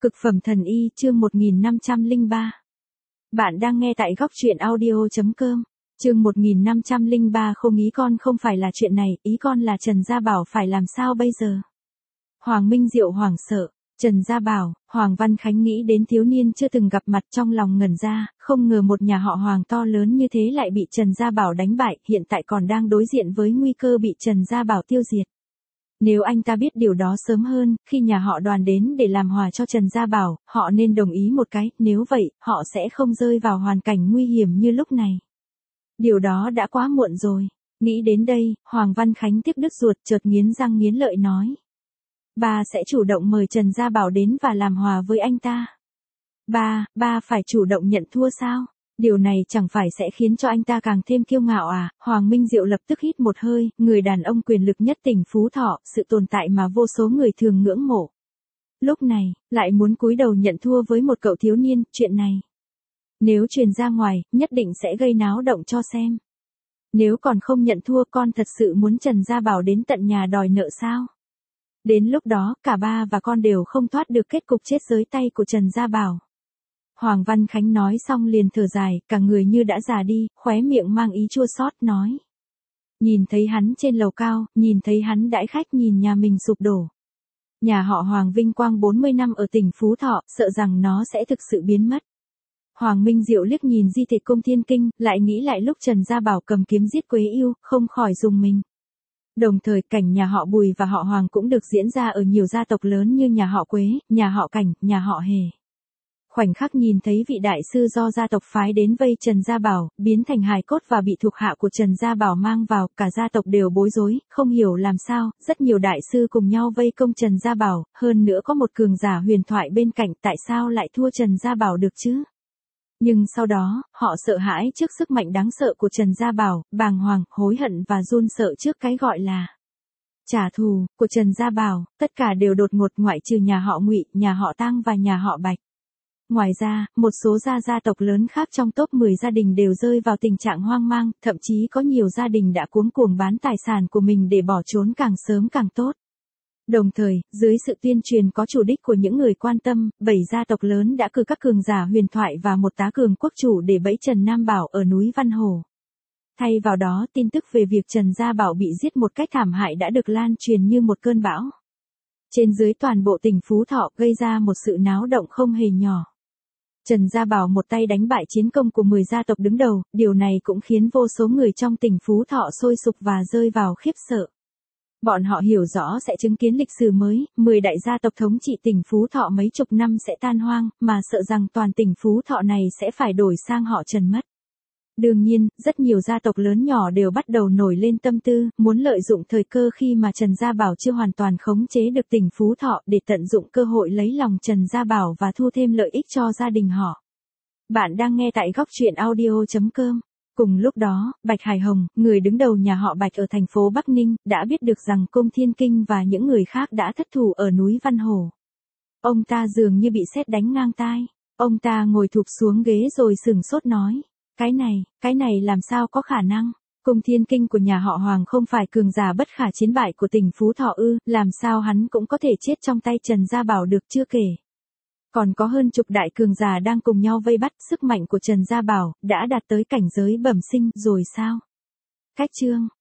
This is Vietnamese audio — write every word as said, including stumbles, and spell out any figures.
Cực phẩm thần y chương một nghìn năm trăm lẻ ba. Bạn đang nghe tại góc truyện audio.com. Chương một nghìn năm trăm lẻ ba. Không, ý con không phải là chuyện này, ý con là Trần Gia Bảo phải làm sao bây giờ? Hoàng Minh Diệu hoảng sợ. Trần Gia Bảo, Hoàng Văn Khánh nghĩ đến thiếu niên chưa từng gặp mặt trong lòng ngẩn ra, không ngờ một nhà họ Hoàng to lớn như thế lại bị Trần Gia Bảo đánh bại, hiện tại còn đang đối diện với nguy cơ bị Trần Gia Bảo tiêu diệt. Nếu anh ta biết điều đó sớm hơn, khi nhà họ Đoàn đến để làm hòa cho Trần Gia Bảo, họ nên đồng ý một cái, nếu vậy, họ sẽ không rơi vào hoàn cảnh nguy hiểm như lúc này. Điều đó đã quá muộn rồi. Nghĩ đến đây, Hoàng Văn Khánh tiếc đứt ruột, chợt nghiến răng nghiến lợi nói. Ba sẽ chủ động mời Trần Gia Bảo đến và làm hòa với anh ta. Ba, ba phải chủ động nhận thua sao? Điều này chẳng phải sẽ khiến cho anh ta càng thêm kiêu ngạo à? Hoàng Minh Diệu lập tức hít một hơi, người đàn ông quyền lực nhất tỉnh Phú Thọ, sự tồn tại mà vô số người thường ngưỡng mộ. Lúc này, lại muốn cúi đầu nhận thua với một cậu thiếu niên, chuyện này. Nếu truyền ra ngoài, nhất định sẽ gây náo động cho xem. Nếu còn không nhận thua, con thật sự muốn Trần Gia Bảo đến tận nhà đòi nợ sao? Đến lúc đó, cả ba và con đều không thoát được kết cục chết dưới tay của Trần Gia Bảo. Hoàng Văn Khánh nói xong liền thở dài, cả người như đã già đi, khóe miệng mang ý chua xót nói. Nhìn thấy hắn trên lầu cao, nhìn thấy hắn đãi khách, nhìn nhà mình sụp đổ. Nhà họ Hoàng vinh quang bốn mươi năm ở tỉnh Phú Thọ, sợ rằng nó sẽ thực sự biến mất. Hoàng Minh Diệu liếc nhìn di thể Cung Thiên Kinh, lại nghĩ lại lúc Trần Gia Bảo cầm kiếm giết Quế Yêu, không khỏi rùng mình. Đồng thời, cảnh nhà họ Bùi và họ Hoàng cũng được diễn ra ở nhiều gia tộc lớn như nhà họ Quế, nhà họ Cảnh, nhà họ Hề. Khoảnh khắc nhìn thấy vị đại sư do gia tộc phái đến vây Trần Gia Bảo, biến thành hài cốt và bị thuộc hạ của Trần Gia Bảo mang vào, cả gia tộc đều bối rối, không hiểu làm sao, rất nhiều đại sư cùng nhau vây công Trần Gia Bảo, hơn nữa có một cường giả huyền thoại bên cạnh, tại sao lại thua Trần Gia Bảo được chứ? Nhưng sau đó, họ sợ hãi trước sức mạnh đáng sợ của Trần Gia Bảo, bàng hoàng, hối hận và run sợ trước cái gọi là trả thù của Trần Gia Bảo, tất cả đều đột ngột ngoại trừ nhà họ Ngụy, nhà họ Tang và nhà họ Bạch. Ngoài ra, một số gia gia tộc lớn khác trong top mười gia đình đều rơi vào tình trạng hoang mang, thậm chí có nhiều gia đình đã cuống cuồng bán tài sản của mình để bỏ trốn càng sớm càng tốt. Đồng thời, dưới sự tuyên truyền có chủ đích của những người quan tâm, bảy gia tộc lớn đã cử các cường giả huyền thoại và một tá cường quốc chủ để bẫy Trần Nam Bảo ở núi Văn Hồ. Thay vào đó, tin tức về việc Trần Gia Bảo bị giết một cách thảm hại đã được lan truyền như một cơn bão. Trên dưới toàn bộ tỉnh Phú Thọ gây ra một sự náo động không hề nhỏ. Trần Gia Bảo một tay đánh bại chiến công của mười gia tộc đứng đầu, điều này cũng khiến vô số người trong tỉnh Phú Thọ sôi sục và rơi vào khiếp sợ. Bọn họ hiểu rõ sẽ chứng kiến lịch sử mới, mười đại gia tộc thống trị tỉnh Phú Thọ mấy chục năm sẽ tan hoang, mà sợ rằng toàn tỉnh Phú Thọ này sẽ phải đổi sang họ Trần mất. Đương nhiên, rất nhiều gia tộc lớn nhỏ đều bắt đầu nổi lên tâm tư, muốn lợi dụng thời cơ khi mà Trần Gia Bảo chưa hoàn toàn khống chế được tỉnh Phú Thọ để tận dụng cơ hội lấy lòng Trần Gia Bảo và thu thêm lợi ích cho gia đình họ. Bạn đang nghe tại góc truyện audio.com. Cùng lúc đó, Bạch Hải Hồng, người đứng đầu nhà họ Bạch ở thành phố Bắc Ninh, đã biết được rằng Cung Thiên Kinh và những người khác đã thất thủ ở núi Văn Hồ. Ông ta dường như bị sét đánh ngang tai. Ông ta ngồi thụp xuống ghế rồi sửng sốt nói. Cái này, cái này làm sao có khả năng? Cung Thiên Kinh của nhà họ Hoàng không phải cường giả bất khả chiến bại của tỉnh Phú Thọ ư, làm sao hắn cũng có thể chết trong tay Trần Gia Bảo được chưa kể. Còn có hơn chục đại cường giả đang cùng nhau vây bắt, sức mạnh của Trần Gia Bảo đã đạt tới cảnh giới bẩm sinh rồi sao? Cách chương